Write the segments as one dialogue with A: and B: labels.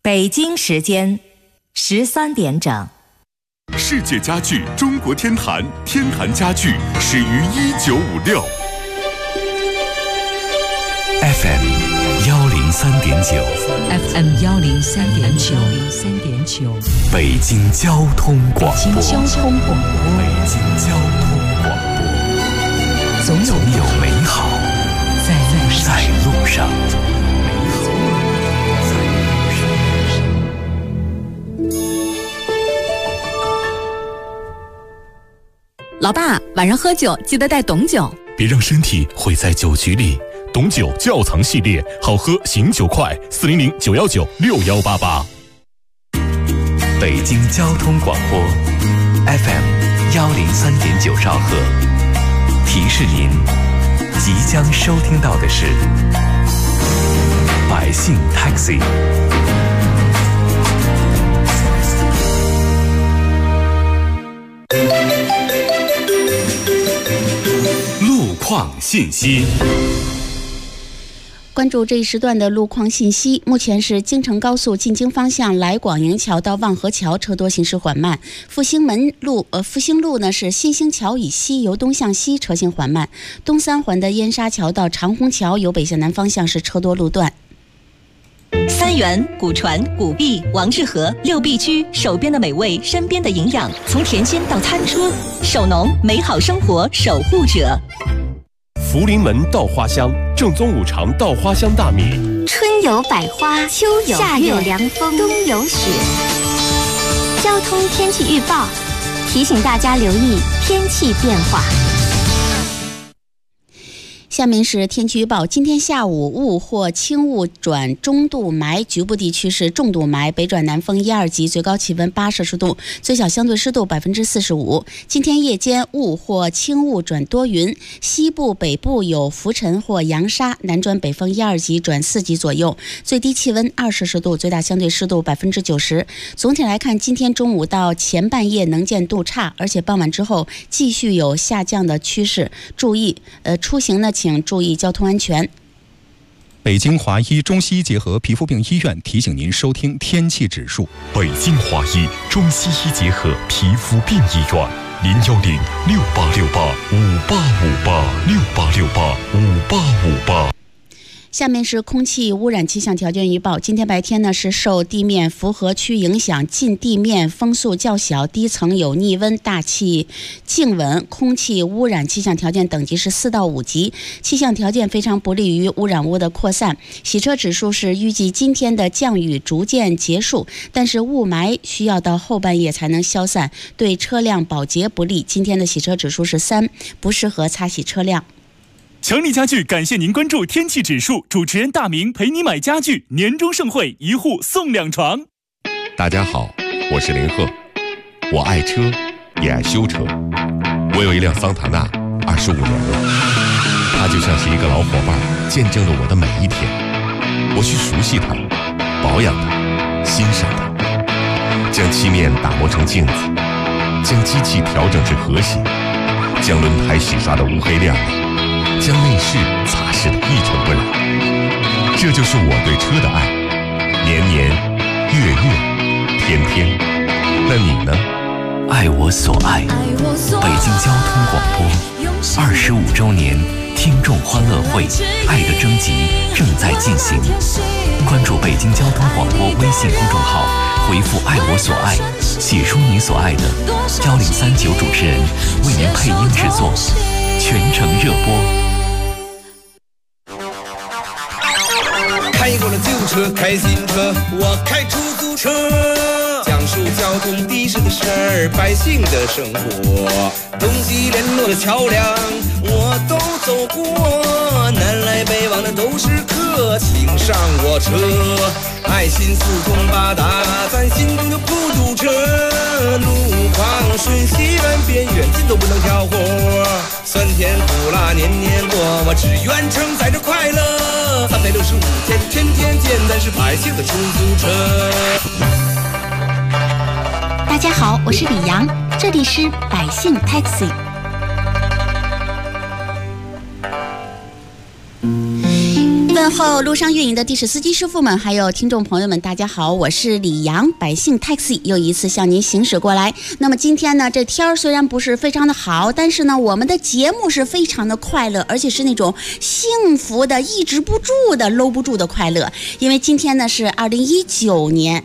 A: 北京时间13点整。
B: 世界家具中国天坛，天坛家具始于1956。
C: FM 103.9
D: FM 103.9
C: 北京交通广播。
D: 北京交通广播。
C: 北京交通广播。总有美好在路上。
D: 老爸，晚上喝酒记得带董酒，
B: 别让身体毁在酒局里。董酒窖藏系列，好喝醒酒快，400-919-6188。
C: 北京交通广播 FM 103.9兆赫，提示您即将收听到的是百姓 Taxi。
B: 路况信息。
E: 关注这一时段的路况信息。目前是京承高速进京方向来广营桥到望河桥车多行驶缓慢。复兴路呢是新兴桥以西由东向西车行缓慢。东三环的燕沙桥到长虹桥由北向南方向是车多路段。
F: 三元、古传、古币、王致和6必居，手边的美味，身边的营养，从甜心到餐桌，手农美好生活守护者。
G: 福临门稻花香，正宗5常稻花香大米。
H: 春有百花，秋有夏有凉风，冬有雪。交通天气预报提醒大家留意天气变化。
E: 下面是天气预报。今天下午雾或轻雾转中度霾，局部地区是重度霾，北转南风1、2级，最高气温8摄氏度，最小相对湿度45%。今天夜间雾或轻雾转多云，西部北部有浮尘或扬沙，南转北风1、2级转4级左右，最低气温2摄氏度，最大相对湿度90%。总体来看，今天中午到前半夜能见度差，而且傍晚之后继续有下降的趋势，注意出行呢请注意交通安全。
I: 北京华医中西医结合皮肤病医院提醒您收听天气指数。
B: 北京华医中西医结合皮肤病医院，0868585858，68685858。
E: 下面是空气污染气象条件预报。今天白天呢是受地面符合区影响，近地面风速较小，低层有逆温，大气静稳，空气污染气象条件等级是4到5级，气象条件非常不利于污染物的扩散。洗车指数是预计今天的降雨逐渐结束，但是雾霾需要到后半夜才能消散，对车辆保洁不利。今天的洗车指数是3，不适合擦洗车辆。
J: 强力家具感谢您关注天气指数，主持人大明陪你买家具，年终盛会1户送2床。
G: 大家好，我是林鹤，我爱车也爱修车。我有一辆桑塔纳25年了，它就像是一个老伙伴，见证了我的每一天。我去熟悉它，保养它，欣赏它，将漆面打磨成镜子，将机器调整至和谐，将轮胎洗刷得乌黑亮丽，将内饰擦拭得一尘不染。这就是我对车的爱，年年月月天天。那你呢？
C: 爱我所爱，北京交通广播25周年听众欢乐会爱的征集正在进行，关注北京交通广播微信公众号，回复爱我所爱，写出你所爱的，1039主持人为您配音制作，全程热播。
K: 开过了旧车，开新车，我开出租车，讲述交通的士的事儿，百姓的生活，东西联络的桥梁我都走过，南来北往的都是客，请上我车，爱心四通八达，咱心中就不堵车，路况顺西南边远近都不能挑活，酸甜苦辣年年过，我只愿承载着快乐，365天天天见，咱是百姓的出租车。
E: 大家好，我是李阳，这里是百姓 Taxi。 问候路上运营的的士司机师傅们，还有听众朋友们，大家好，我是李阳，百姓 taxi 又一次向您行驶过来。那么今天呢，这天儿虽然不是非常的好，但是呢，我们的节目是非常的快乐，而且是那种幸福的、抑制不住的、搂不住的快乐。因为今天呢是2019年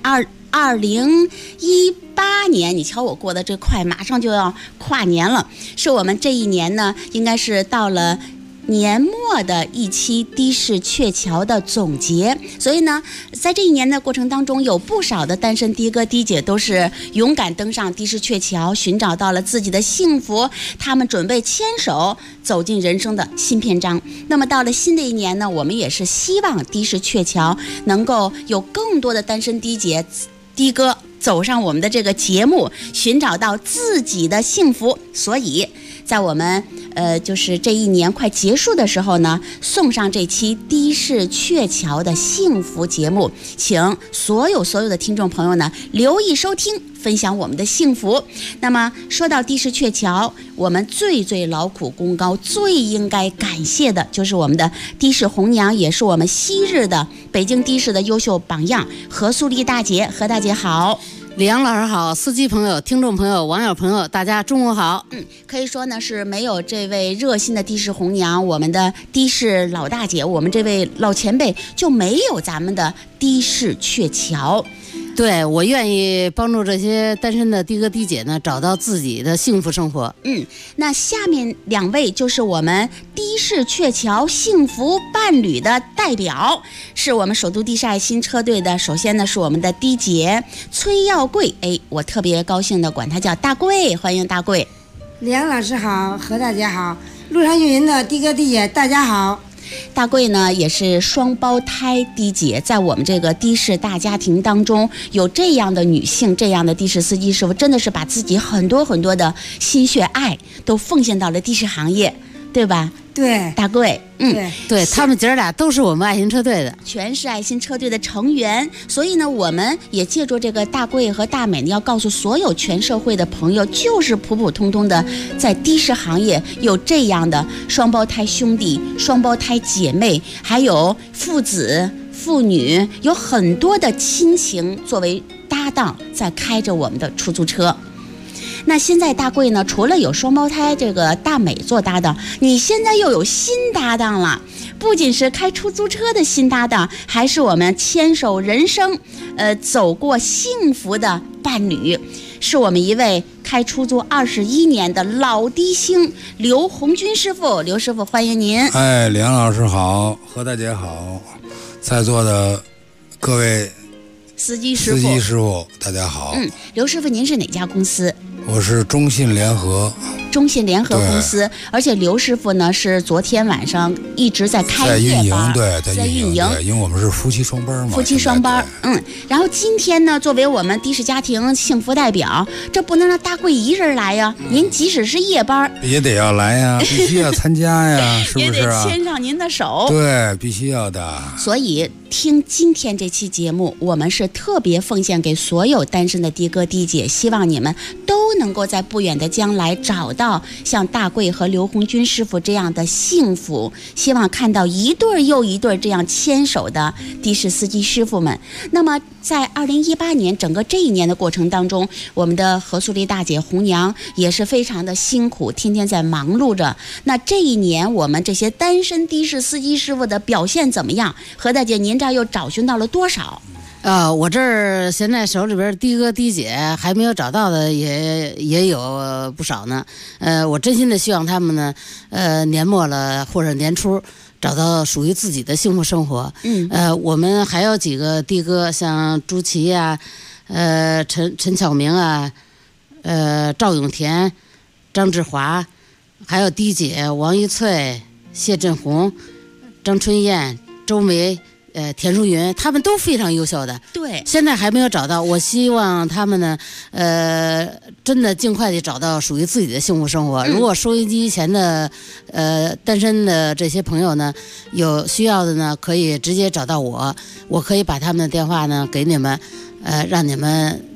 E: 2018年，你瞧我过得这快，马上就要跨年了，是我们这一年呢，应该是到了年末的一期的士鹊桥的总结。所以呢，在这一年的过程当中，有不少的单身的哥的姐都是勇敢登上的士鹊桥，寻找到了自己的幸福，他们准备牵手走进人生的新篇章。那么到了新的一年呢，我们也是希望的士鹊桥能够有更多的单身的姐的哥走上我们的这个节目，寻找到自己的幸福。所以在我们就是这一年快结束的时候呢，送上这期的士鹊桥的幸福节目，请所有的听众朋友呢留意收听，分享我们的幸福。那么说到的士鹊桥，我们最劳苦功高，最应该感谢的就是我们的的士红娘，也是我们昔日的北京的士的优秀榜样何素丽大姐。何大姐好。
L: 李阳老师好，司机朋友、听众朋友、网友朋友，大家中午好。
E: 可以说呢是没有这位热心的的士红娘，我们的的士老大姐，我们这位老前辈，就没有咱们的的士鹊桥。
L: 对，我愿意帮助这些单身的的哥的姐呢，找到自己的幸福生活。
E: 那下面两位就是我们的士鹊桥幸福伴侣的代表，是我们首都的士爱心车队的。首先呢是我们的的姐崔耀贵，我特别高兴的管她叫大贵，欢迎大贵。
M: 李阳老师好，何大姐好，路上运营的的哥的姐大家好。
E: 大贵呢也是双胞胎的姐，在我们这个的士大家庭当中，有这样的女性，这样的的士司机师傅，真的是把自己很多的心血爱都奉献到了的士行业，对吧？
M: 对，
E: 大贵，
L: 对，他们姐儿俩都是我们爱心车队的，
E: 全是爱心车队的成员。所以呢，我们也借助这个大贵和大美呢，要告诉所有全社会的朋友，就是普普通通的在的士行业有这样的双胞胎兄弟、双胞胎姐妹，还有父子、父女，有很多的亲情作为搭档，在开着我们的出租车。那现在大贵呢，除了有双胞胎这个大美做搭档，你现在又有新搭档了，不仅是开出租车的新搭档，还是我们牵手人生走过幸福的伴侣，是我们一位开出租21年的老的星刘红军师傅。刘师傅欢迎您。
N: 梁老师好，何大姐好，在座的各位
E: 司机师傅
N: 大家好。
E: 刘师傅您是哪家公司？
N: 我是中信联合
E: 公司，而且刘师傅呢是昨天晚上一直在开夜班，在运营，
N: 因为我们是夫妻双班嘛。
E: 然后今天呢，作为我们的士家庭幸福代表，这不能让大贵一人来呀，您即使是夜班
N: 也得要来呀，必须要参加呀，是不是啊？
E: 也得牵上您的手。
N: 对，必须要的。
E: 所以听今天这期节目，我们是特别奉献给所有单身的的哥的姐，希望你们都能够在不远的将来找到像大贵和刘红军师傅这样的幸福，希望看到一对又一对这样牵手的的士司机师傅们。那么在2018年整个这一年的过程当中，我们的何素丽大姐红娘也是非常的辛苦，天天在忙碌着。那这一年我们这些单身的士司机师傅的表现怎么样？何大姐您这儿又找寻到了多少？
L: 我这儿现在手里边的哥的姐还没有找到的也有不少呢。我真心的希望他们呢，年末了或者年初找到属于自己的幸福生活。我们还有几个的哥，像朱琪啊，陈巧明啊，赵永田、张志华，还有的姐王一翠、谢振红、张春燕、周梅。田淑云，他们都非常优秀的，
E: 对，
L: 现在还没有找到。我希望他们呢，真的尽快地找到属于自己的幸福生活。如果收音机前的单身的这些朋友呢，有需要的呢，可以直接找到我，我可以把他们的电话呢给你们，让你们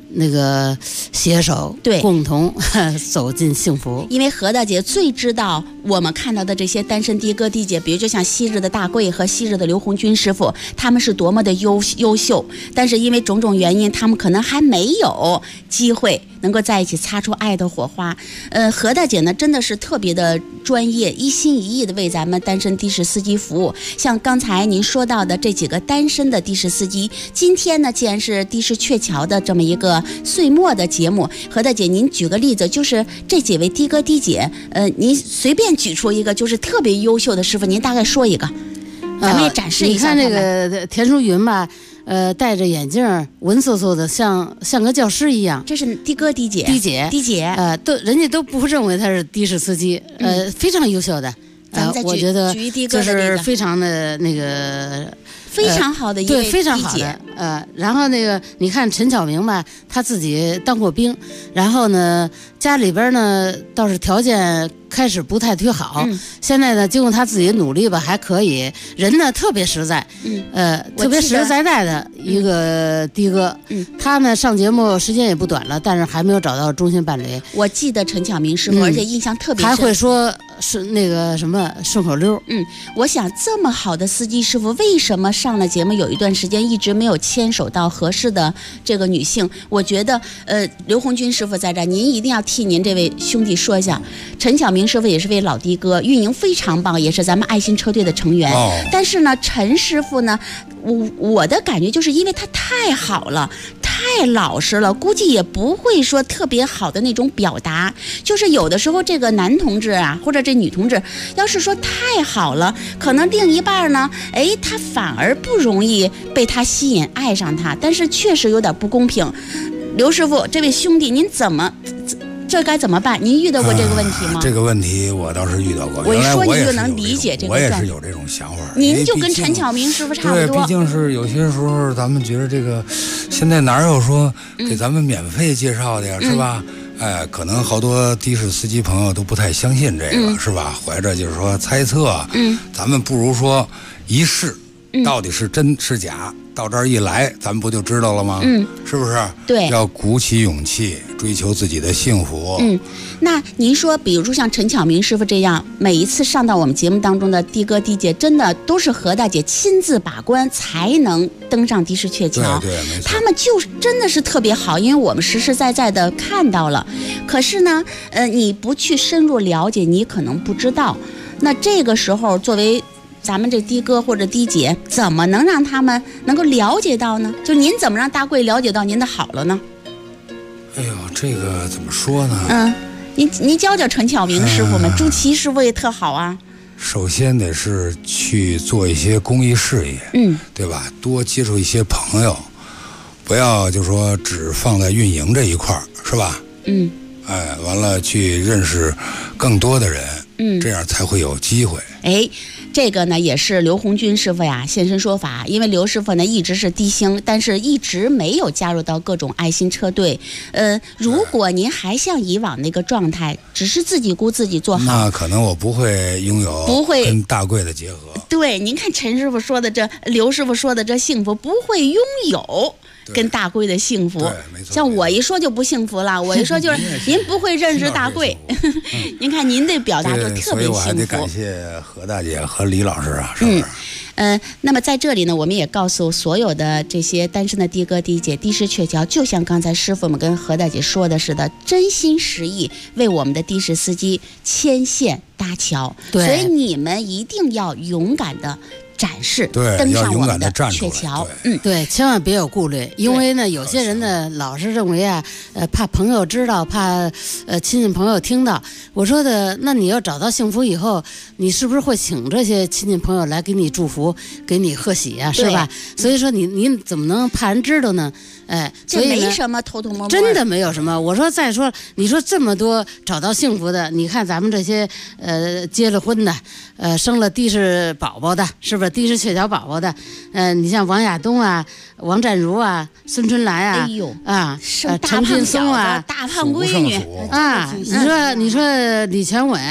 L: 那个携手，
E: 对，
L: 共同走进幸福。
E: 因为何大姐最知道我们看到的这些单身的哥的姐，比如就像昔日的大贵和昔日的刘红军师傅，他们是多么的优秀，但是因为种种原因，他们可能还没有机会能够在一起擦出爱的火花。何大姐呢，真的是特别的专业，一心一意的为咱们单身的士司机服务。像刚才您说到的这几个单身的的士司机，今天呢，既然是的士鹊桥的这么一个岁末的节目，何大姐您举个例子，就是这几位的哥的姐，您随便举出一个就是特别优秀的师傅，您大概说一个，咱们也展示一下。
L: 你看这个田淑云吧，戴着眼镜，文绉绉的，像个教师一样。
E: 这是的哥的姐，
L: 人家都不认为他是的士司机，非常优秀的。我觉得就是非常的那个。
E: 非常好的一位
L: 对，非常好的然后那个你看陈巧明吧，他自己当过兵，然后呢家里边呢倒是条件开始不太忒好，现在呢经过他自己的努力吧，还可以，人呢特别实在，特别实实在在的一个的哥，他呢上节目时间也不短了，但是还没有找到终身伴侣。
E: 我记得陈巧明师傅，而且印象特别深，
L: 还会说是那个什么顺口溜。
E: 我想这么好的司机师傅，为什么上了节目有一段时间一直没有牵手到合适的这个女性？我觉得刘红军师傅在这儿，您一定要替您这位兄弟说一下。陈巧明师傅也是位老的哥，运营非常棒，也是咱们爱心车队的成员。但是呢，陈师傅呢，我的感觉就是因为他太好了，太老实了，估计也不会说特别好的那种表达。就是有的时候这个男同志啊，或者这女同志，要是说太好了，可能另一半呢，他反而不容易被他吸引爱上他，但是确实有点不公平。刘师傅，这位兄弟，您这该怎么办？您遇到过这个问题吗？
N: 这个问题我倒是遇到过。
E: 我一说您就能理解这个。
N: 我也是有这种想法。
E: 您就跟陈巧明师傅差不多。
N: 对，毕竟是有些时候咱们觉得这个，现在哪有说给咱们免费介绍的呀，是吧？可能好多的士司机朋友都不太相信这个，是吧？怀着就是说猜测，咱们不如说一试，到底是真是假。到这儿一来，咱们不就知道了吗？是不是？
E: 对，
N: 要鼓起勇气追求自己的幸福。
E: 那您说，比如说像陈巧明师傅这样，每一次上到我们节目当中的的哥的姐，真的都是何大姐亲自把关才能登上的士鹊桥。
N: 对，没错。
E: 他们就是真的是特别好，因为我们实实在在的看到了。可是呢，你不去深入了解，你可能不知道。那这个时候，作为咱们这的哥或者的姐，怎么能让他们能够了解到呢？就您怎么让大贵了解到您的好了呢？
N: 哎呦，这个怎么说呢？
E: 您教教陈巧明师傅们，朱琦师傅也特好啊。
N: 首先得是去做一些公益事业，对吧？多接触一些朋友，不要就说只放在运营这一块儿，是吧？完了去认识更多的人，这样才会有机会。
E: 这个呢也是刘红军师傅呀现身说法，因为刘师傅呢一直是的星，但是一直没有加入到各种爱心车队。如果您还像以往那个状态，只是自己顾自己做好，
N: 那可能我不会拥有跟大贵的结合。
E: 对，您看陈师傅说的这，刘师傅说的这幸福，不会拥有跟大贵的幸福。
N: 没错。
E: 像我一说就不幸福了，我一说就是您不会认识大贵。您看您的表达就特别幸福。所以
N: 我还得感谢何大姐和李老师啊，是不是？
E: 那么在这里呢，我们也告诉所有的这些单身的的哥的姐，的士鹊桥就像刚才师傅们跟何大姐说的似的，真心实意为我们的的士司机牵线搭桥。所以你们一定要勇敢的展示，登上我们的鹊桥。
L: 对，千万别有顾虑，因为呢，有些人呢老是认为啊，怕朋友知道，怕亲戚朋友听到。我说的，那你要找到幸福以后，你是不是会请这些亲戚朋友来给你祝福，给你贺喜啊，是吧？所以说你怎么能怕人知道呢？
E: 这没什么偷偷摸摸，
L: 真的没有什么。我说再说，你说这么多找到幸福的，你看咱们这些结了婚的，生了的士宝宝的，是不是的士鹊桥宝宝的？你像王亚东啊、王占如啊、孙春兰啊，陈劲松啊、
E: 大胖闺女
L: 啊，你说李全稳。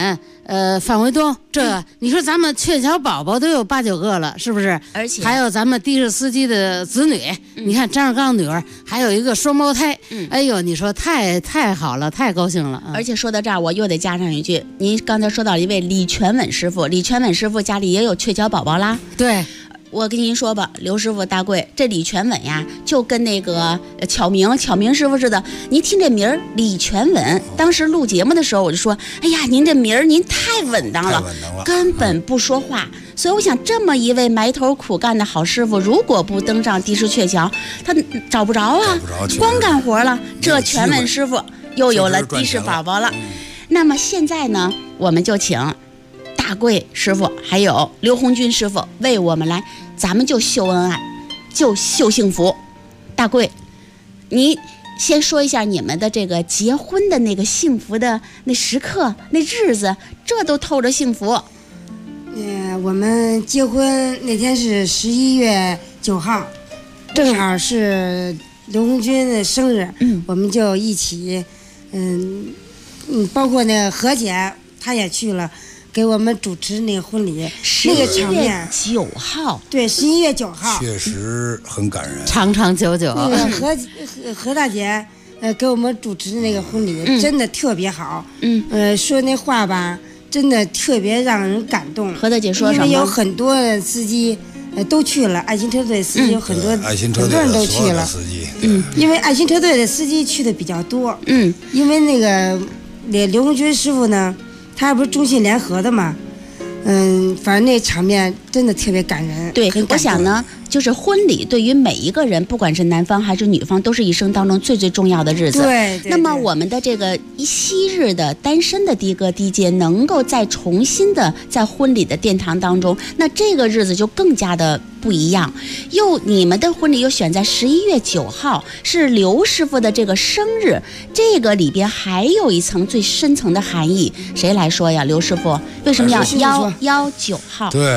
L: 范卫东，这你说咱们鹊桥宝宝都有8、9个了，是不是？
E: 而且
L: 还有咱们的士司机的子女，你看张绍刚女儿还有一个双胞胎，哎呦，你说太好了，太高兴了。
E: 而且说到这儿，我又得加上一句，您刚才说到一位李全稳师傅，李全稳师傅家里也有鹊桥宝宝啦。
L: 对。
E: 我跟您说吧，刘师傅大贵，这李全稳呀，就跟那个巧明师傅似的。您听这名儿李全稳，当时录节目的时候我就说，哎呀，您这名儿您太稳当了，根本不说话。所以我想，这么一位埋头苦干的好师傅，如果不登上的士鹊桥，他找不着啊，光干活了。这全稳师傅又有了的士宝宝了。那么现在呢，我们就请大贵师傅还有刘红军师傅为我们来，咱们就秀恩爱，就秀幸福。大贵，你先说一下你们的这个结婚的那个幸福的那时刻那日子，这都透着幸福。
M: 我们结婚那天是11月9号，正好是刘红军的生日，我们就一起，包括那个何姐她也去了。给我们主持那个婚礼，那个场面
E: 11月9号，
M: 对11月9号，
N: 确实很感人，
L: 长长久久。
M: 那个何大姐，给我们主持的那个婚礼，真的特别好。说那话吧，真的特别让人感动。
E: 何大姐说什么？
M: 因为有很多司机，都去了，爱心车队司机有很多，很多人都去了。因为爱心车队的司机去的比较多。因为那个刘红军师傅呢。他不是中信联合的嘛，反正那场面真的特别感人。
E: 对，我想呢，就是婚礼对于每一个人，不管是男方还是女方，都是一生当中最最重要的日子。
M: 对。
E: 那么我们的这个昔日的单身的的哥的姐，能够再重新的在婚礼的殿堂当中，那这个日子就更加的不一样。你们的婚礼又选在11月9号，是刘师傅的这个生日，这个里边还有一层最深层的含义。谁来说呀？刘师傅为什么要119号？
N: 对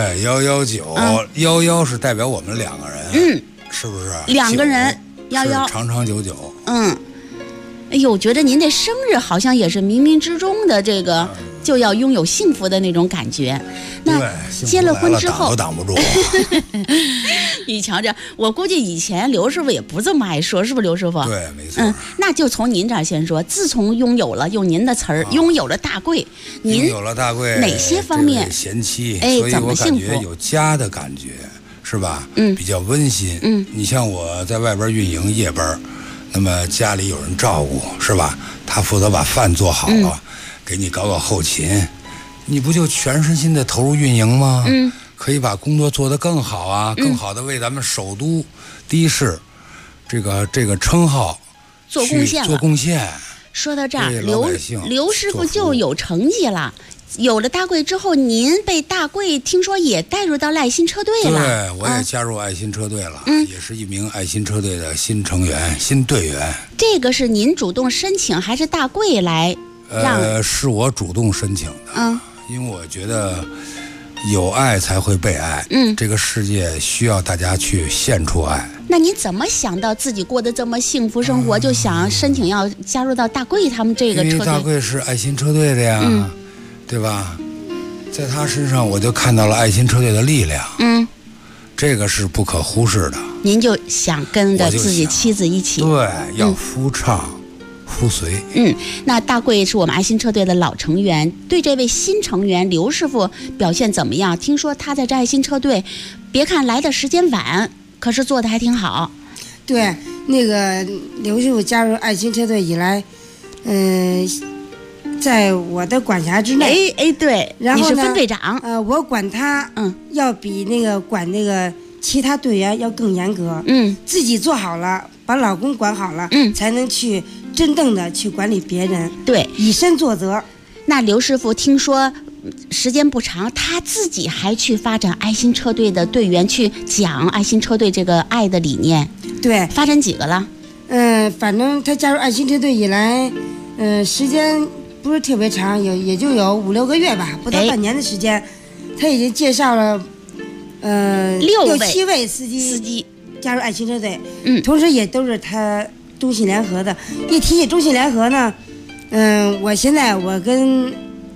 N: ，119，11是代表我们2个人，是不是
E: ？2个人11，
N: 长长久久。
E: 哎呦，我觉得您这生日好像也是冥冥之中的这个就要拥有幸福的那种感觉。那结了婚之后，
N: 挡不住。
E: 你瞧着，我估计以前刘师傅也不这么爱说，是不是刘师傅？
N: 对，没错。
E: 那就从您这儿先说。自从拥有了，用您的词儿，拥有了大贵，您
N: 有了大贵，
E: 哪些方面
N: 贤妻？所以我感觉有家的感觉，是吧？比较温馨。你像我在外边运营夜班。那么家里有人照顾，是吧？他负责把饭做好了，给你搞后勤，你不就全身心的投入运营吗？可以把工作做得更好啊，更好的为咱们首都的士这个称号
E: 做贡献。说到这儿，刘师傅就有成绩了。有了大贵之后，您被大贵听说也带入到爱心车队了。
N: 对，我也加入爱心车队了，也是一名爱心车队的新成员、新队员。
E: 这个是您主动申请，还是大贵来让？
N: 是我主动申请的。因为我觉得有爱才会被爱。这个世界需要大家去献出爱。
E: 那您怎么想到自己过得这么幸福生活，就想申请要加入到大贵他们这个车队？
N: 因为大贵是爱心车队的呀。对吧？在他身上我就看到了爱心车队的力量，这个是不可忽视的。
E: 您就想跟着自己妻子一起，
N: 对，要夫唱夫随。
E: 那大贵是我们爱心车队的老成员，对这位新成员刘师傅表现怎么样？听说他在这爱心车队，别看来的时间晚，可是做的还挺好。
M: 对，那个刘师傅加入爱心车队以来，在我的管辖之内，
E: 对，
M: 然后
E: 你是分队长，
M: 我管他，要比那个管那个其他队员要更严格，自己做好了，把老公管好了，才能去真正的去管理别人，
E: 对，
M: 以身作则。
E: 那刘师傅听说时间不长，他自己还去发展爱心车队的队员，去讲爱心车队这个爱的理念，
M: 对，
E: 发展几个了？
M: 反正他加入爱心车队以来，时间不是特别长，也就有5、6个月吧，不到半年的时间，他已经介绍了6、7位司机加入爱心车队，同时也都是他中信联合的。一提起中信联合呢，我现在跟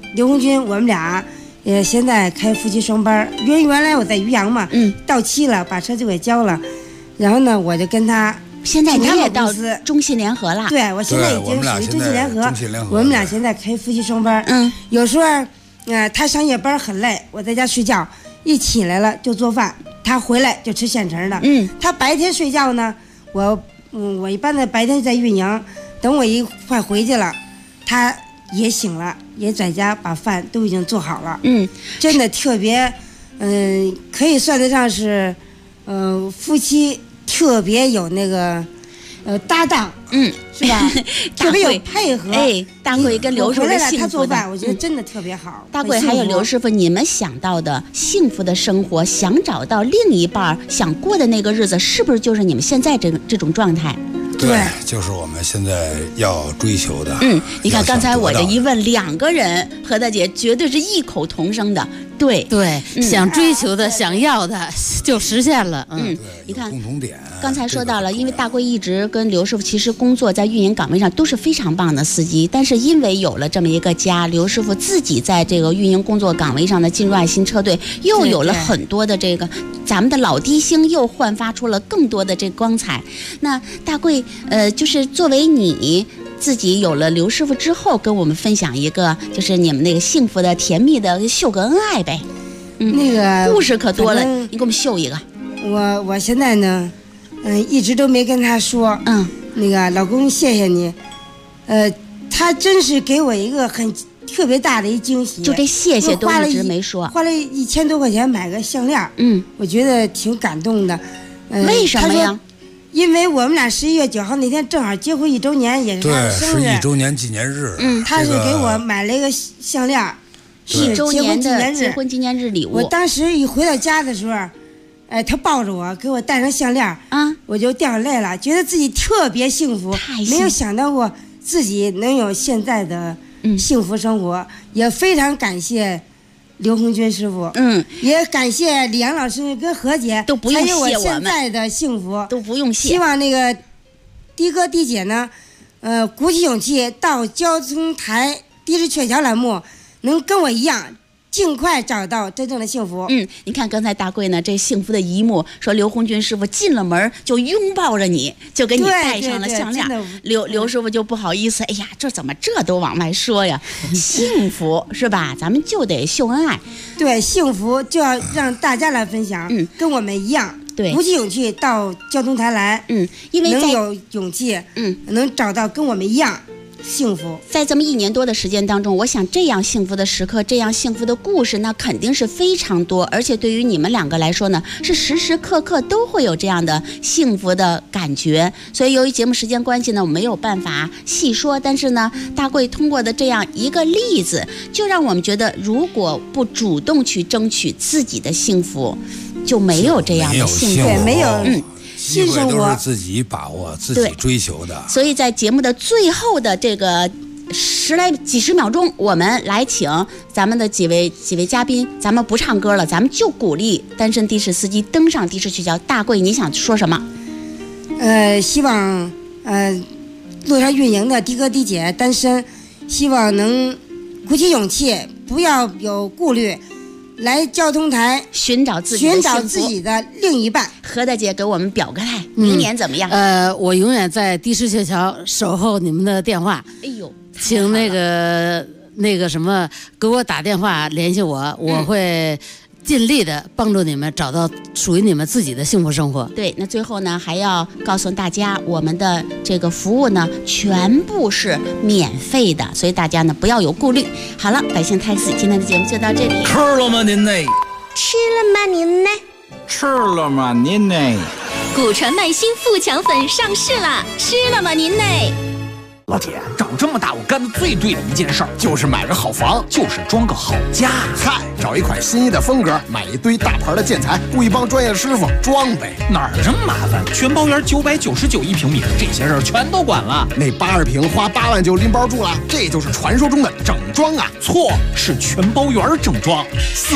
M: 刘红军，我们俩现在开夫妻双班，原来我在渔阳嘛，到期了，把车就给交了，然后呢，我就跟他。
E: 现在你也到中信联合了？
M: 对，我现在已经属于中信联合。我们俩现在开夫妻双班。有时候，他上夜班很累，我在家睡觉，一起来了就做饭，他回来就吃现成的。他白天睡觉呢，我一般的白天在运营，等我一块回去了，他也醒了，也在家把饭都已经做好了。真的特别，可以算得上是，夫妻。特别有那个，搭档，是吧？特别有配合。
E: 大贵跟刘师傅的幸福的，
M: 他做饭，我觉得真的特别好。
E: 大贵还有刘师傅，你们想到的幸福的生活，想找到另一半，想过的那个日子，是不是就是你们现在这种状态？
N: 对，就是我们现在要追求的。
E: 你看刚才我这一问，两个人，何大姐绝对是异口同声的。对，
L: 想追求的、想要的就实现了。
E: 你看
N: 共同点。
E: 刚才说到了，因为大贵一直跟刘师傅其实工作在运营岗位上都是非常棒的司机，但是因为有了这么一个家，刘师傅自己在这个运营工作岗位上呢，进入爱心车队，又有了很多的这个咱们的老滴星又焕发出了更多的这光彩。那大贵，就是作为你自己有了刘师傅之后，跟我们分享一个，就是你们那个幸福的、甜蜜的秀个恩爱呗。
M: 那个
E: 故事可多了，你给我们秀一个。
M: 我现在呢，一直都没跟他说。那个老公，谢谢你。他真是给我一个很特别大的一惊喜。
E: 就这谢谢都一直没说。
M: 花了1000多块钱买个项链。我觉得挺感动的。
E: 为什么呀？
M: 因为我们俩11月9号那天正好结婚1周年，也是他的生日。
N: 对，11周年纪念日。
M: 他是给我买了一个项链
E: ，1周年的结婚纪念日礼物。
M: 我当时一回到家的时候，他抱着我，给我戴上项链我就掉眼泪了，觉得自己特别幸福，没有想到过自己能有现在的幸福生活，也非常感谢刘红军师傅，也感谢李阳老师跟何姐，
E: 都不用谢
M: 我现在的幸福，
E: 都不用谢。
M: 希望那个的哥的姐呢，鼓起勇气到交通台的士鹊桥栏目，能跟我一样。尽快找到真正的幸福。
E: 你看刚才大贵呢，这幸福的一幕，说刘红军师傅进了门就拥抱着你，就给你戴上了项链。刘师傅就不好意思，哎呀，这怎么这都往外说呀？幸福是吧？咱们就得秀恩爱。
M: 对，幸福就要让大家来分享，跟我们一样。
E: 对，
M: 鼓起勇气到交通台来，
E: 因为
M: 能有勇气，能找到跟我们一样。幸福
E: 在这么1年多的时间当中，我想这样幸福的时刻，这样幸福的故事，那肯定是非常多，而且对于你们2个来说呢，是时时刻刻都会有这样的幸福的感觉。所以由于节目时间关系呢，我没有办法细说，但是呢，大贵通过的这样一个例子，就让我们觉得，如果不主动去争取自己的幸福，就没有这样的幸福，
M: 对，没有
N: 新生活都是自己把握、自己追求的。
E: 所以在节目的最后的这个几十秒钟，我们来请咱们的几位嘉宾，咱们不唱歌了，咱们就鼓励单身的士司机登上的士鹊桥。大贵，你想说什么？
M: 希望路上运营的的哥的姐单身，希望能鼓起勇气，不要有顾虑。来交通台
E: 寻找自
M: 己的另一半。
E: 何大姐给我们表个态，明年怎么样？
L: 我永远在的士鹊桥守候你们的电话。
E: 哎呦，
L: 请那个什么给我打电话联系我，我会尽力的帮助你们找到属于你们自己的幸福生活。
E: 对，那最后呢，还要告诉大家，我们的这个服务呢，全部是免费的，所以大家呢不要有顾虑。好了，百姓 taxi 今天的节目就到这里。
O: 吃了吗您呢？
H: 吃了吗您呢？
O: 吃了吗您呢？
F: 古传麦新富强粉上市啦！吃了吗您呢？
O: 老铁，长这么大我干的最对的一件事儿，就是买个好房，就是装个好家。
P: 嗨，找一款心仪的风格，买一堆大牌的建材，雇一帮专业师傅装呗。
O: 哪儿这么麻烦？全包圆999一平米，这些事儿全都管了。
P: 那80平花8万就拎包住了，这就是传说中的整装啊！
O: 错，是全包圆整装。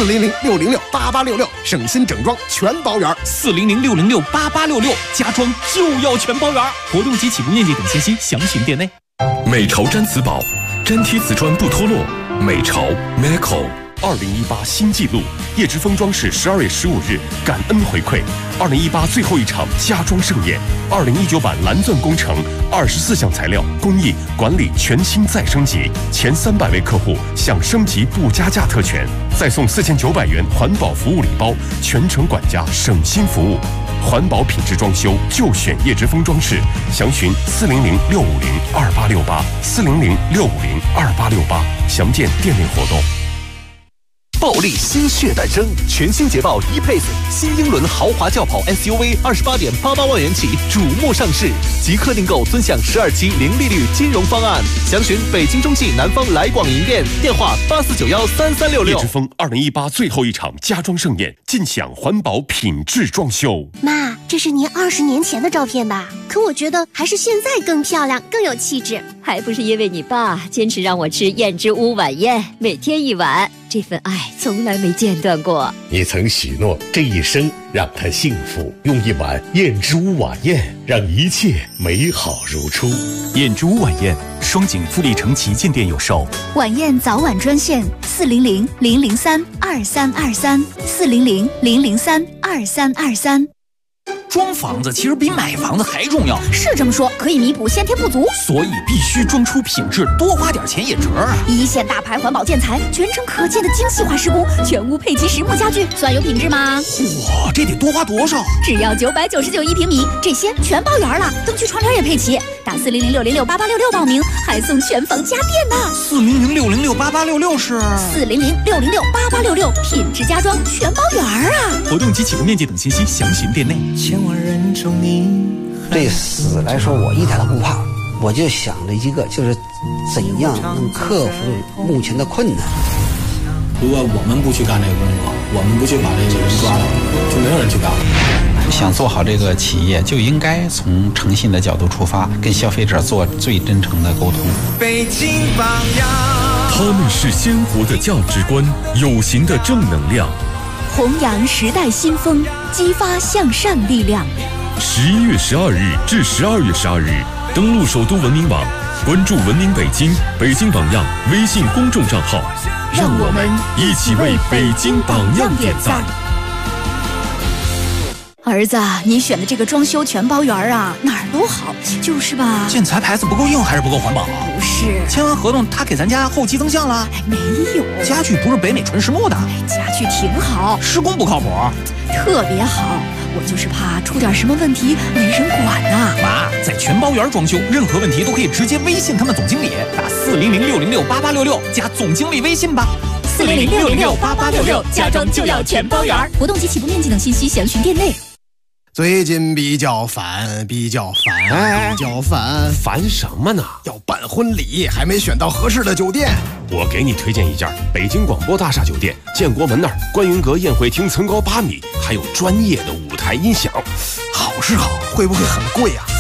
P: 400-606-8866，省心整装全包圆。
J: 400-606-8866，家装就要全包圆。活动及起步面积等信息详询店内。
B: 美潮毡瓷宝，粘贴瓷砖不脱落， 美潮 Macau。2018新纪录，叶之峰装饰12月15日感恩回馈2018最后一场家装盛宴，2019版蓝钻工程24项材料工艺管理全新再升级，前300位客户享升级不加价特权，再送4900元环保服务礼包，全程管家省心服务。环保品质装修就选叶之峰装饰，详询400-650-2868，400-650-2868，详见店内活动。
Q: 暴力新血诞生，全新捷豹 E-Pace 新英伦豪华轿跑 SUV28.88万元起瞩目上市，即刻订购尊享12期零利率金融方案。详询北京中汽南方来广营店，电话84913366。
B: 叶之峰2018最后一场家装盛宴，尽享环保品质装修。
R: 妈，这是您20年前的照片吧？可我觉得还是现在更漂亮，更有气质。
S: 还不是因为你爸坚持让我吃燕之屋晚宴，每天1碗。这份爱从来没间断过。
T: 你曾许诺这一生让他幸福，用1碗燕之屋晚宴让一切美好如初。
J: 燕之屋晚宴，双井富力城旗舰店有售。
A: 晚宴早晚专线400-003-2323，400-003-2323。
O: 装房子其实比买房子还重要，
D: 是这么说，可以弥补先天不足，
O: 所以必须装出品质，多花点钱也值啊！
D: 一线大牌环保建材，全程可见的精细化施工，全屋配齐实木家具，算有品质吗？
O: 哇，这得多花多少？
D: 只要999一平米，这些全包圆了，灯具窗帘也配齐。打400-606-8866报名，还送全房家电呢。
O: 400-606-8866是
D: 400-606-8866，品质家装全包圆啊！
J: 活动及起步面积等信息详询店内。
U: 对死来说，我一点都不怕，我就想着一个，就是怎样能克服目前的困难。
V: 如果我们不去干这个工作，我们不去把这个人抓到，就没有人去干了。
W: 想做好这个企业，就应该从诚信的角度出发，跟消费者做最真诚的沟通。
K: 北京榜样，
B: 他们是鲜活的价值观，有形的正能量，
A: 弘扬时代新风，激发向善力量。
B: 11月12日至12月12日，登录首都文明网，关注文明北京、北京榜样微信公众账号，
A: 让我们一起为北京榜样点赞。
D: 儿子，你选的这个装修全包圆啊，哪儿都好，就是吧？
O: 建材牌子不够硬还是不够环保？
D: 不是，
O: 签完合同他给咱家后期增项了？
D: 没有，
O: 家具不是北美纯实木的。
D: 家具挺好，
O: 施工不靠谱，
D: 特别好。我就是怕出点什么问题没人管呐。
O: 妈，在全包圆装修，任何问题都可以直接微信他们总经理，打400-606-8866加总经理微信吧。
A: 400-606-8866，家装就要全包圆。
D: 活动及起步面积等信息详询店内。
P: 最近比较烦，
G: 烦什么呢？
P: 要办婚礼，还没选到合适的酒店。
G: 我给你推荐一家北京广播大厦酒店，建国门那儿，观云阁宴会厅层高8米，还有专业的舞台音响。
P: 好是好，会不会很贵啊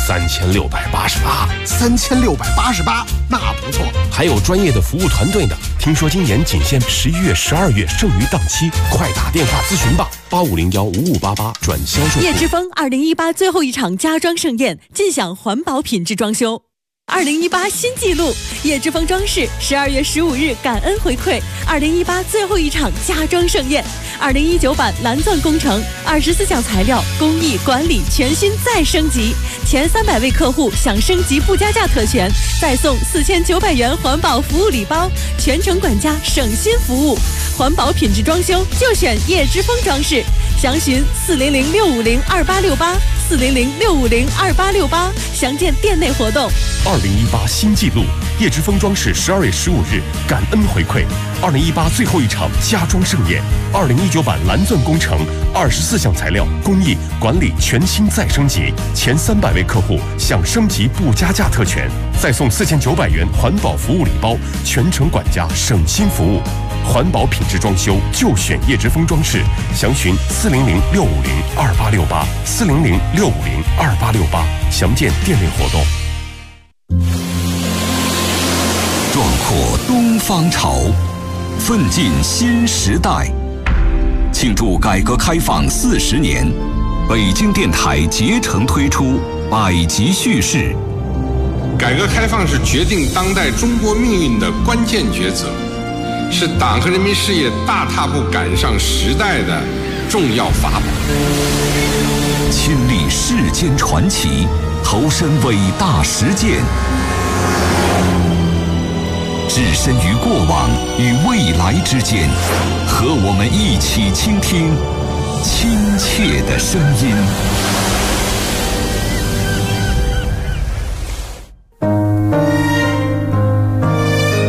G: ？3688，
P: 那不错。
G: 还有专业的服务团队呢。听说今年仅限11月、12月剩余档期，快打电话咨询吧，85015588转销售。
F: 叶之峰2018最后一场家装盛宴，尽享环保品质装修。2018新纪录，叶之峰装饰12月15日感恩回馈2018最后一场家装盛宴，2019版蓝钻工程24项材料工艺管理全新再升级，前300位客户享升级不加价特权，再送4900元环保服务礼包，全程管家省心服务。环保品质装修就选叶之峰装饰，详询400-650-2868，400-650-2868，详见店内活动。
B: 2018新纪录，叶之峰装饰12月15日感恩回馈2018最后一场家装盛宴，2019版蓝钻工程24项材料工艺管理全新再升级，前300位客户享升级不加价特权，再送4900元环保服务礼包，全程管家省心服务。环保品质装修就选叶之峰装饰，详询400-650-2868，400-650-2868，详见店内活动。
C: 壮阔东方潮，奋进新时代。庆祝改革开放40年，北京电台竭诚推出百集叙事。
X: 改革开放是决定当代中国命运的关键抉择。
I: 是党和人民事业大踏步赶上时代的重要法宝。
C: 亲历世间传奇，投身伟大实践，置身于过往与未来之间，和我们一起倾听亲切的声音。